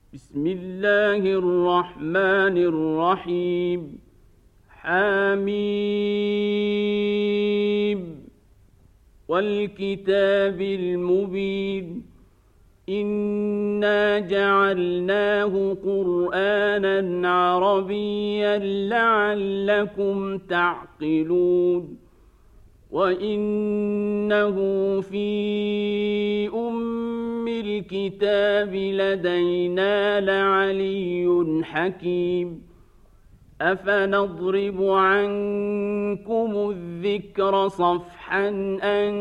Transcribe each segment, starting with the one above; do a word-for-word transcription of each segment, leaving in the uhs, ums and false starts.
بسم الله الرحمن الرحيم. حميم والكتاب المبين. إنا جعلناه قرآنا عربيا لعلكم تعقلون. وإنه في أم الكتاب لدينا لعلي حكيم. أفنضرب عنكم الذكر صفحا أن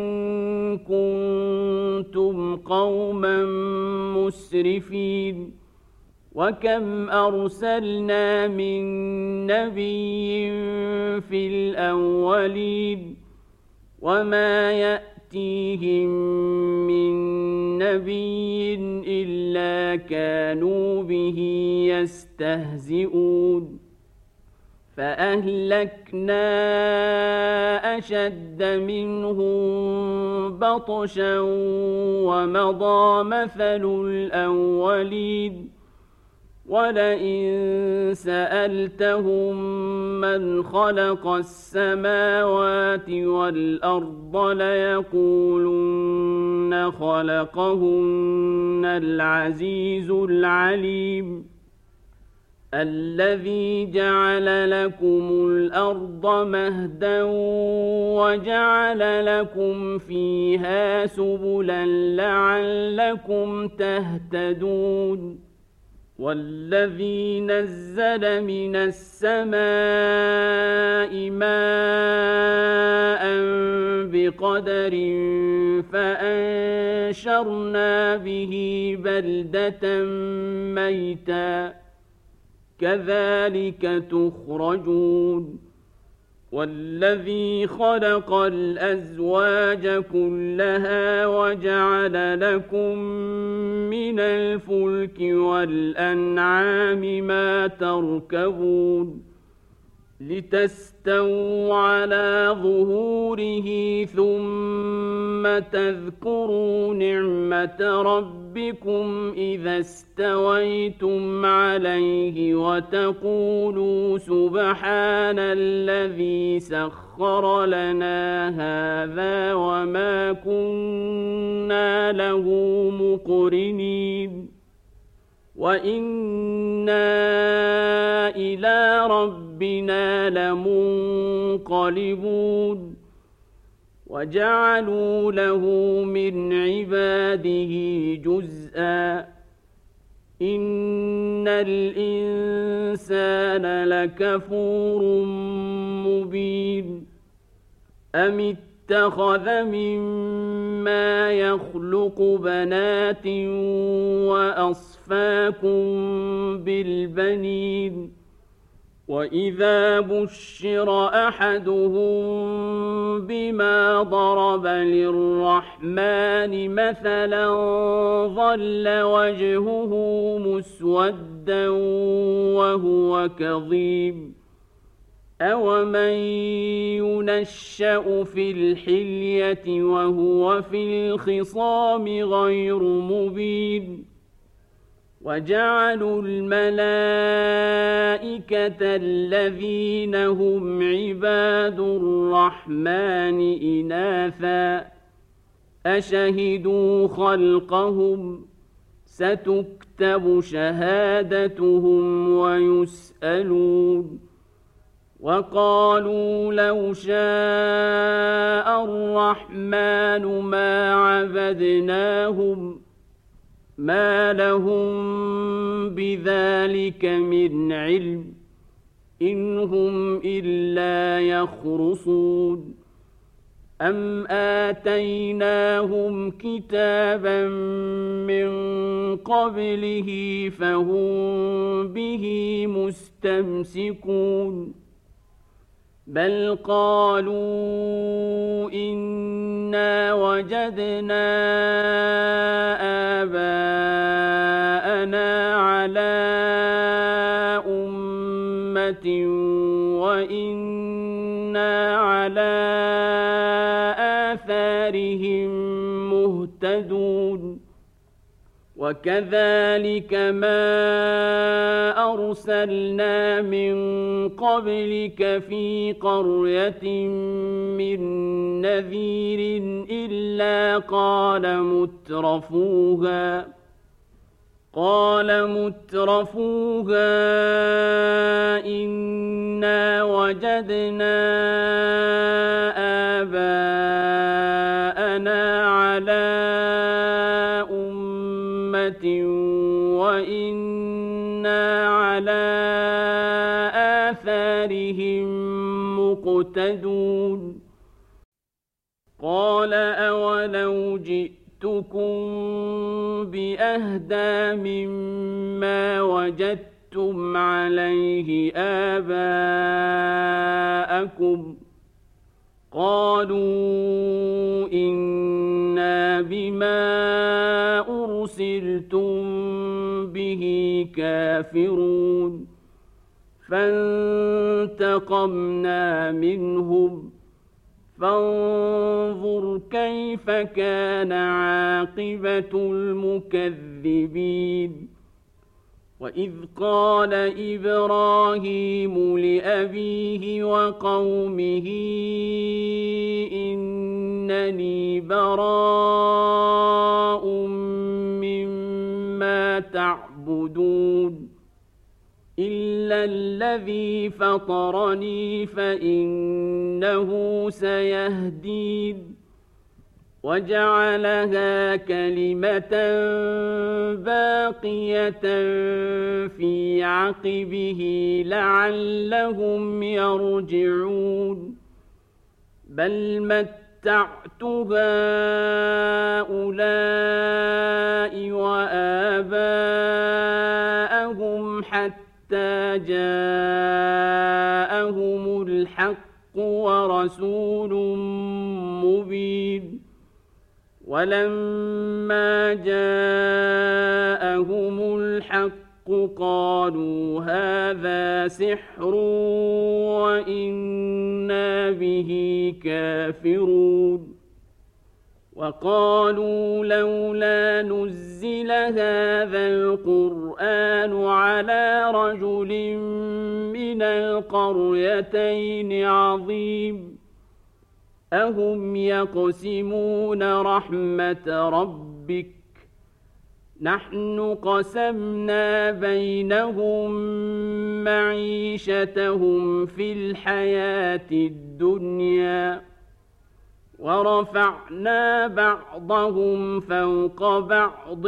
كنتم قوما مسرفين. وكم أرسلنا من نبي في الأولين وما يأتيهم من نبي إلا كانوا به يستهزئون. فأهلكنا أشد منهم بطشا ومضى مثل الأولين. ولئن سألتهم من خلق السماوات والأرض ليقولن خلقهن العزيز العليم. الذي جعل لكم الأرض مهدا وجعل لكم فيها سبلا لعلكم تهتدون. والذي نزل من السماء ماء بقدر فأنشرنا به بلدة ميتا كذلك تخرجون. والذي خلق الأزواج كلها وجعل لكم من الفلك والأنعام ما تركبون لتستووا على ظهوره ثم تذكروا نعمة ربكم إذا استويتم عليه وتقولوا سبحان الذي سخر لنا هذا وما كنا له مقرنين وإنا إلى ربنا لمنقلبون. وجعلوا له من عباده جزءا إن الإنسان لكفور مبين. أم اتخذ مما يخلق بنات وأصفاكم بالبنين. وإذا بشر أحدهم بما ضرب للرحمن مثلا ظل وجهه مسودا وهو كظيم. أومن ينشأ في الحلية وهو في الخصام غير مبين. وجعلوا الملائكة الذين هم عباد الرحمن إناثا أشهدوا خلقهم ستكتب شهادتهم ويسألون. وقالوا لو شاء الرحمن ما عبدناهم ما لهم بذلك من علم إن هم إلا يخرصون. أم آتيناهم كتابا من قبله فهم به مستمسكون. بل قالوا إنا وجدنا آباءنا على أمة وإنا على آثارهم مهتدون. وكذلك ما أرسلنا من قبلك في قرية من نذير إلا قال مترفوها قال مترفوها إنا وجدنا آباءنا على أمة وإنا على آثارهم مقتدون قال أولو جئتكم بأهدى مما وجدتم عليه آباءكم قالوا إنا بما أرسلتم به كافرون فانتقمنا منهم فانظر كيف كان عاقبة المكذبين وإذ قال إبراهيم لأبيه وقومه إنني براء مما تعبدون إلا الذي فطرني فإنه سيهدين وجعلها كلمة باقية في عقبه لعلهم يرجعون بل متعت هؤلاء وآباءهم حتى جاءهم الحق ورسول مبين ولما جاءهم الحق قالوا هذا سحر وإنا به كافرون وقالوا لولا نزل هذا القرآن على رجل من القريتين عظيم أهم يقسمون رحمة ربك نحن قسمنا بينهم معيشتهم في الحياة الدنيا ورفعنا بعضهم فوق بعض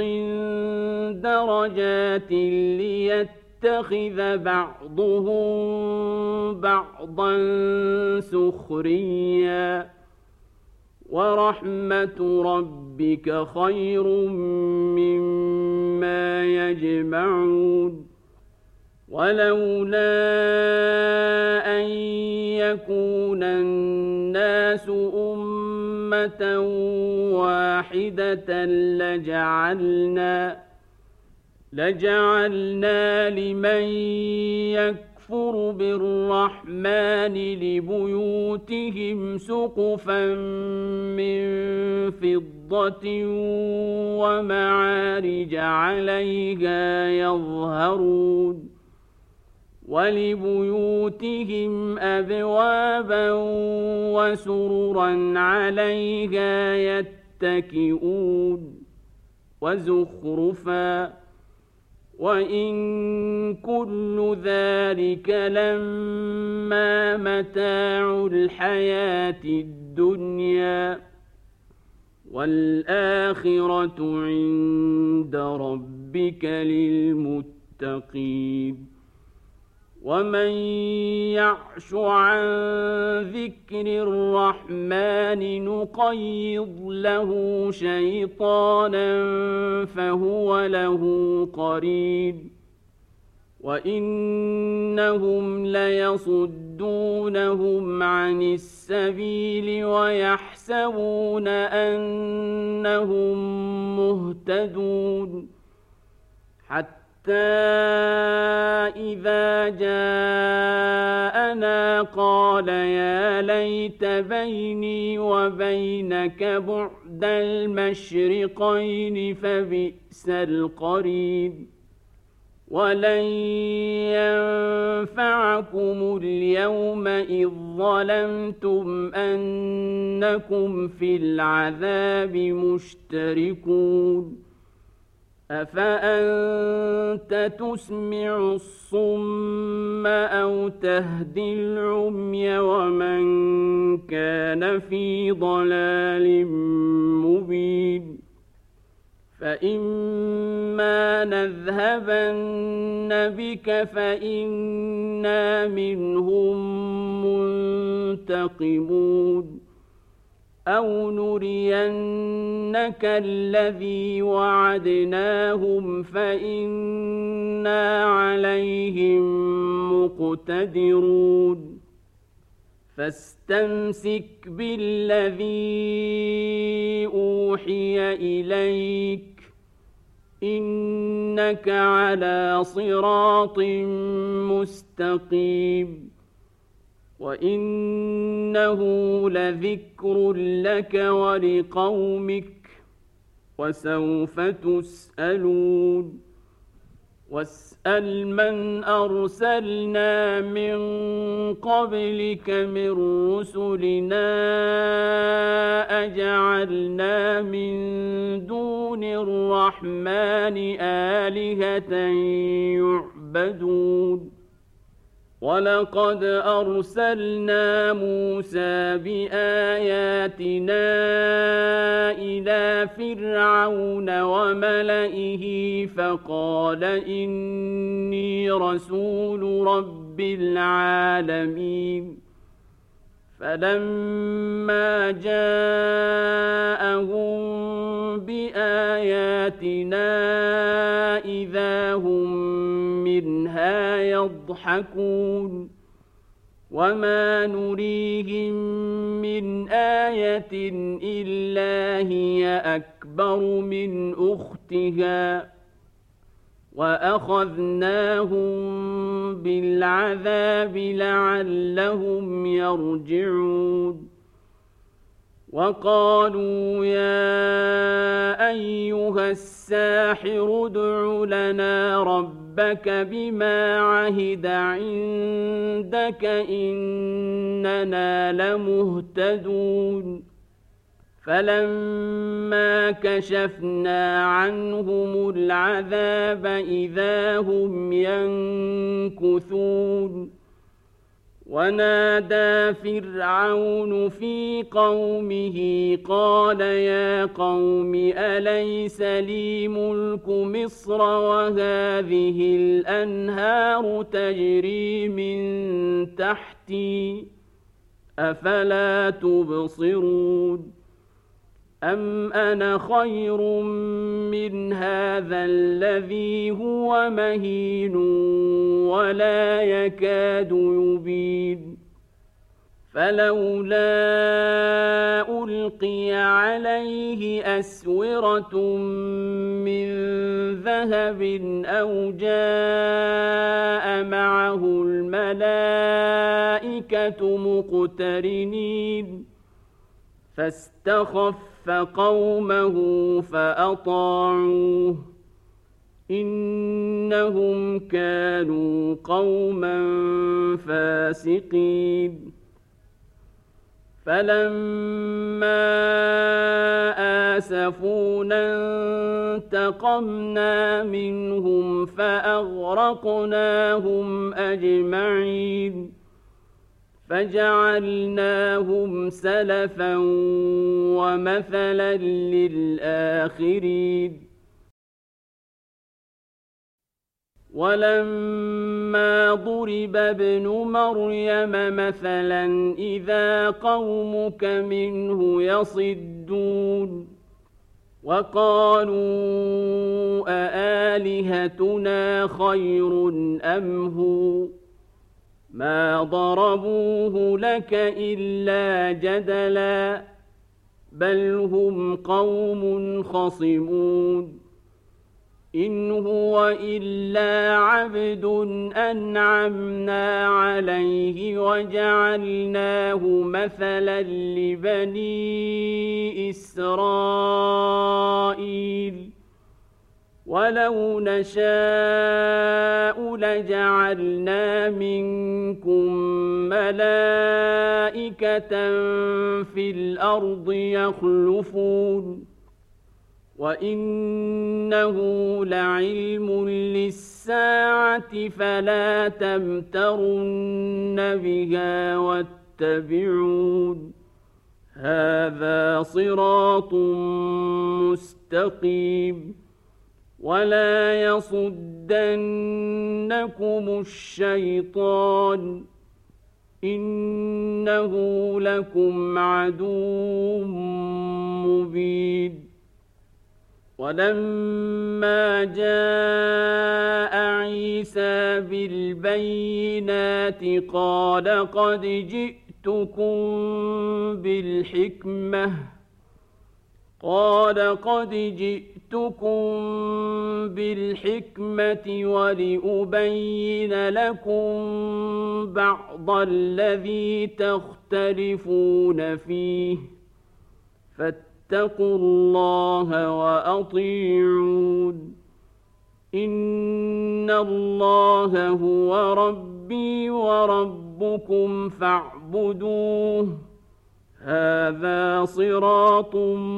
درجات ليتخذ بعضهم بعضا سخريا ورحمة ربك خير مما يجمعون ولولا أن يكون الناس أمة واحدة لجعلنا لجعلنا لمن يكفر بالرحمن لبيوتهم سقفا من فضة ومعارج عليها يظهرون ولبيوتهم أبوابا وسررا عليها يتكئون وزخرفا وإن كل ذلك لما متاع الحياة الدنيا والآخرة عند ربك للمتقين ومن يعش عن ذكر الرحمن نقيض له شيطانا فهو له قرين وإنهم ليصدونهم عن السبيل ويحسبون أنهم مهتدون حتى حتى إذا جاءنا قال يا ليت بيني وبينك بعد إحدى المشرقين فبئس القرين ولن ينفعكم اليوم إذ ظلمتم أنكم في العذاب مشتركون أفأنت تسمع الصم أو تهدي العمي ومن كان في ضلال مبين فإما نذهبن بك فإنا منهم منتقمون أو نرينك الذي وعدناهم فإنا عليهم مقتدرون فاستمسك بالذي أوحي إليك إنك على صراط مستقيم وإنه لذكر لك ولقومك وسوف تسألون واسأل من أرسلنا من قبلك من رسلنا أجعلنا من دون الرحمن آلهة يعبدون ولقد أرسلنا موسى بآياتنا إلى فرعون وملئه فقال إني رسول رب العالمين فلما جاءهم بآياتنا إذا هم منها يضحكون وما نريهم من آية إلا هي أكبر من أختها وأخذناهم بالعذاب لعلهم يرجعون وقالوا يا أيها الساحر ادع لنا ربك بما عهد عندك إننا لمهتدون فلما كشفنا عنهم العذاب إذا هم ينكثون ونادى فرعون في قومه قال يا قوم أليس لي ملك مصر وهذه الأنهار تجري من تحتي أفلا تبصرون أم أنا خير من هذا الذي هو مهين ولا يكاد يبين فلولا ألقي عليه أسورة من ذهب أو جاء معه الملائكة مقترنين فاستخف قومه فأطاعوه إنهم كانوا قوما فاسقين فلما آسفونا انتقمنا منهم فأغرقناهم أجمعين فجعلناهم سلفا ومثلا للآخرين ولما ضرب ابن مريم مثلا إذا قومك منه يصدون وقالوا أآلهتنا خير أم هو ما ضربوه لك إلا جدلا بل هم قوم خصمون إن هو إلا عبد أنعمنا عليه وجعلناه مثلا لبني إسرائيل إسرائيل ولو نشاء لجعلنا منكم ملائكة في الأرض يخلفون وإنه لعلم للساعة فلا تمترن بها واتبعون هذا صراط مستقيم ولا يصدنكم الشيطان إنه لكم عدو مبين ولما جاء عيسى بالبينات قال قد جئتكم بالحكمة قال قد جئتكم بالحكمة ولأبين لكم بعض الذي تختلفون فيه فاتقوا الله وأطيعون إن الله هو ربي وربكم فاعبدوه هذا صراط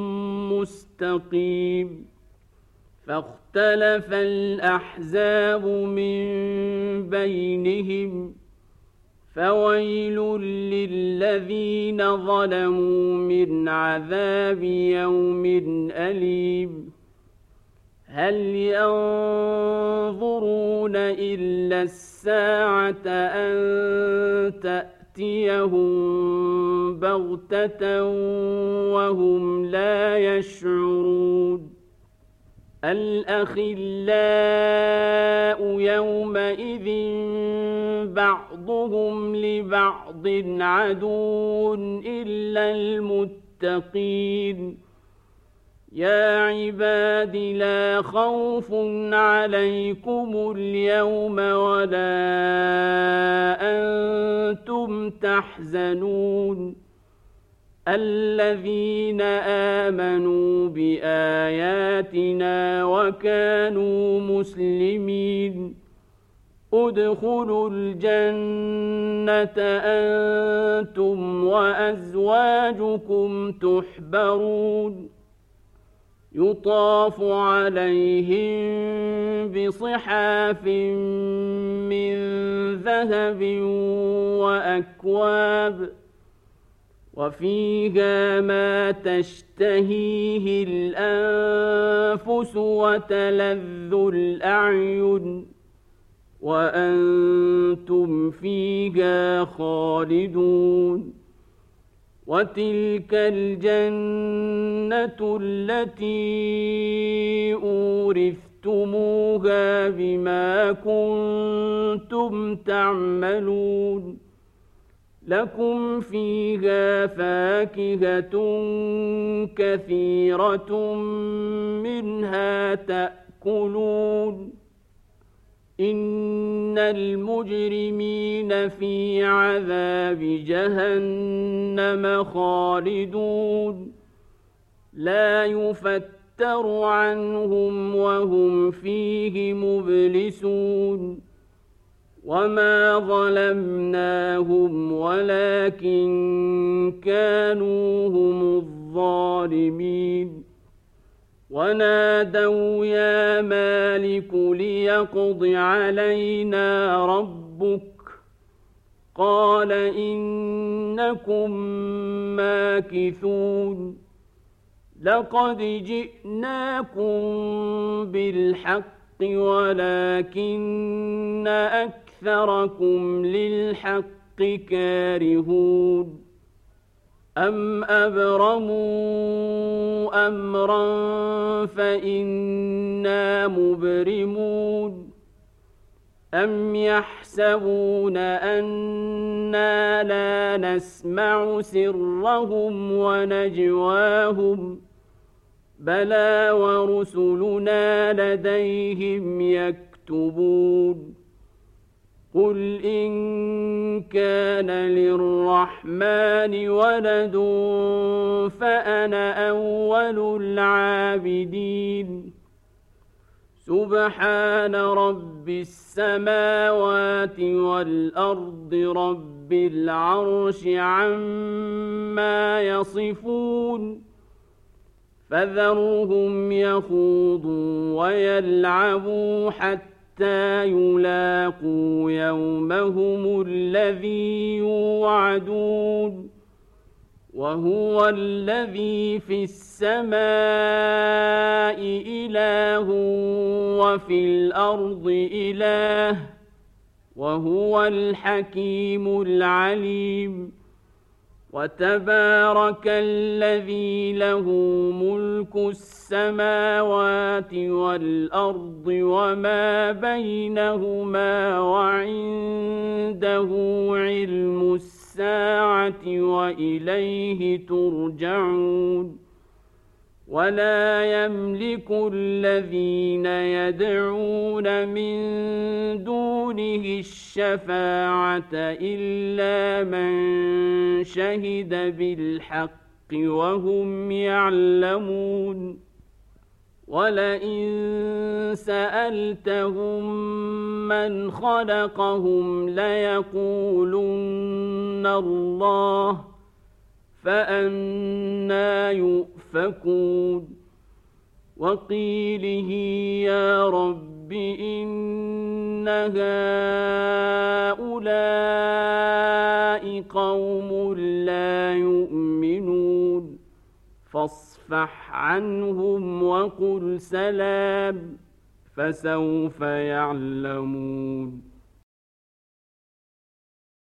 مستقيم فاختلف الأحزاب من بينهم فويل للذين ظلموا من عذاب يوم أليم هل ينظرون إلا الساعة أن تأتيهم بغتة وهم لا يشعرون الأخلاء يومئذ بعضهم لبعض عدو إلا المتقين يا عباد لا خوف عليكم اليوم ولا أنتم تحزنون الذين آمنوا بآياتنا وكانوا مسلمين ادخلوا الجنة أنتم وأزواجكم تحبرون يطاف عليهم بصحاف من ذهب وأكواب وفيها ما تشتهيه الأنفس وتلذ الأعين وأنتم فيها خالدون وتلك الجنة التي أورثتموها بما كنتم تعملون لكم فيها فاكهة كثيرة منها تأكلون إن المجرمين في عذاب جهنم خالدون لا يفتر عنهم وهم فيه مبلسون وما ظلمناهم ولكن كانوا هم الظالمين ونادوا يا مالك ليقض علينا ربك قال إنكم ماكثون لقد جئناكم بالحق ولكن أكثركم للحق كارهون أم أبرموا أمرا فإنا مبرمون أم يحسبون أنا لا نسمع سرهم ونجواهم بلى ورسلنا لديهم يكتبون قل إن كان للرحمن ولد فأنا أول العابدين سبحان رب السماوات والأرض رب العرش عما يصفون فذرهم يخوضوا ويلعبوا حتى يلاقوا يومهم الذي يوعدون وهو الذي في السماء إله وفي الأرض إله وهو الحكيم العليم وتبارك الذي له ملك السماوات والأرض وما بينهما وعنده علم الساعة وإليه ترجعون ولا يملك الذين يدعون من دونه الشفاعة إلا من شهد بالحق وهم يعلمون ولئن سألتهم من خلقهم ليقولن الله فأنى يؤفكون وقيله يا رب إن هؤلاء قوم لا يؤمنون فاصفح عنهم وقل سلام فسوف يعلمون